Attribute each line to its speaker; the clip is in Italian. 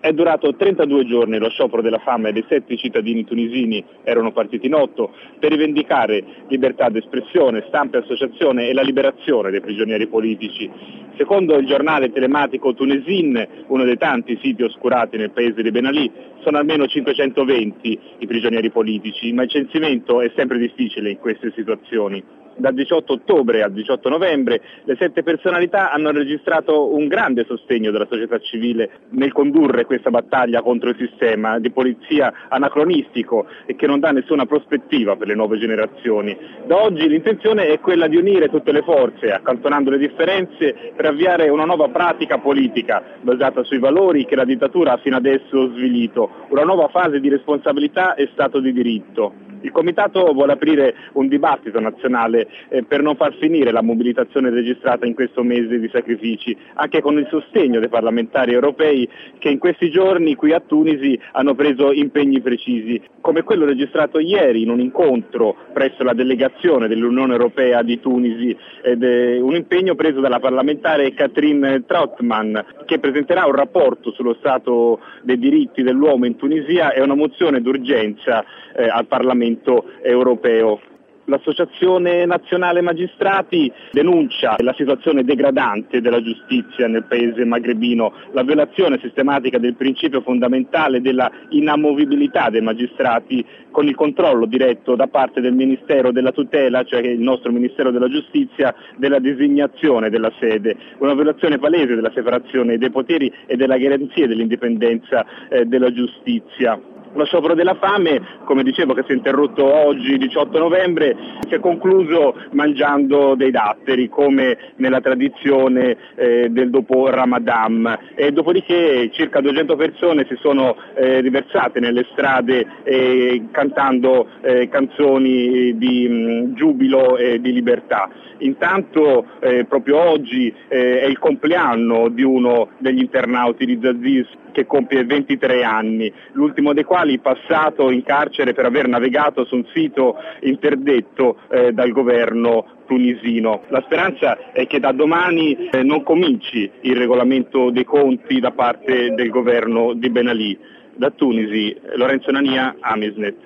Speaker 1: È durato 32 giorni lo sciopero della fame dei 7 cittadini tunisini, erano partiti in 8, per rivendicare libertà d'espressione, stampa e associazione e la liberazione dei prigionieri politici. Secondo il giornale telematico Tunesin, uno dei tanti siti oscurati nel paese di Ben Ali, sono almeno 520 i prigionieri politici, ma il censimento è sempre difficile in queste situazioni. Dal 18 ottobre al 18 novembre le 7 personalità hanno registrato un grande sostegno della società civile nel condurre questa battaglia contro il sistema di polizia anacronistico e che non dà nessuna prospettiva per le nuove generazioni. Da oggi l'intenzione è quella di unire tutte le forze, accantonando le differenze, per avviare una nuova pratica politica basata sui valori che la dittatura ha fino adesso svilito, una nuova fase di responsabilità e Stato di diritto. Il Comitato vuole aprire un dibattito nazionale per non far finire la mobilitazione registrata in questo mese di sacrifici, anche con il sostegno dei parlamentari europei che in questi giorni qui a Tunisi hanno preso impegni precisi, come quello registrato ieri in un incontro presso la delegazione dell'Unione Europea di Tunisi, un impegno preso dalla parlamentare Catherine Trautmann, che presenterà un rapporto sullo stato dei diritti dell'uomo in Tunisia e una mozione d'urgenza al Parlamento europeo. L'Associazione Nazionale Magistrati denuncia la situazione degradante della giustizia nel paese magrebino, la violazione sistematica del principio fondamentale della inamovibilità dei magistrati con il controllo diretto da parte del Ministero della Tutela, cioè il nostro Ministero della Giustizia, della designazione della sede, una violazione palese della separazione dei poteri e della garanzia dell'indipendenza della giustizia. Lo sciopero della fame, come dicevo, che si è interrotto oggi 18 novembre, si è concluso mangiando dei datteri, come nella tradizione del dopo Ramadan, e dopodiché circa 200 persone si sono riversate nelle strade cantando canzoni di giubilo e di libertà. Intanto proprio oggi è il compleanno di uno degli internauti di Zaziz, che compie 23 anni, l'ultimo dei quali passato in carcere per aver navigato su un sito interdetto dal governo tunisino. La speranza è che da domani non cominci il regolamento dei conti da parte del governo di Ben Ali. Da Tunisi, Lorenzo Nania, Amisnet.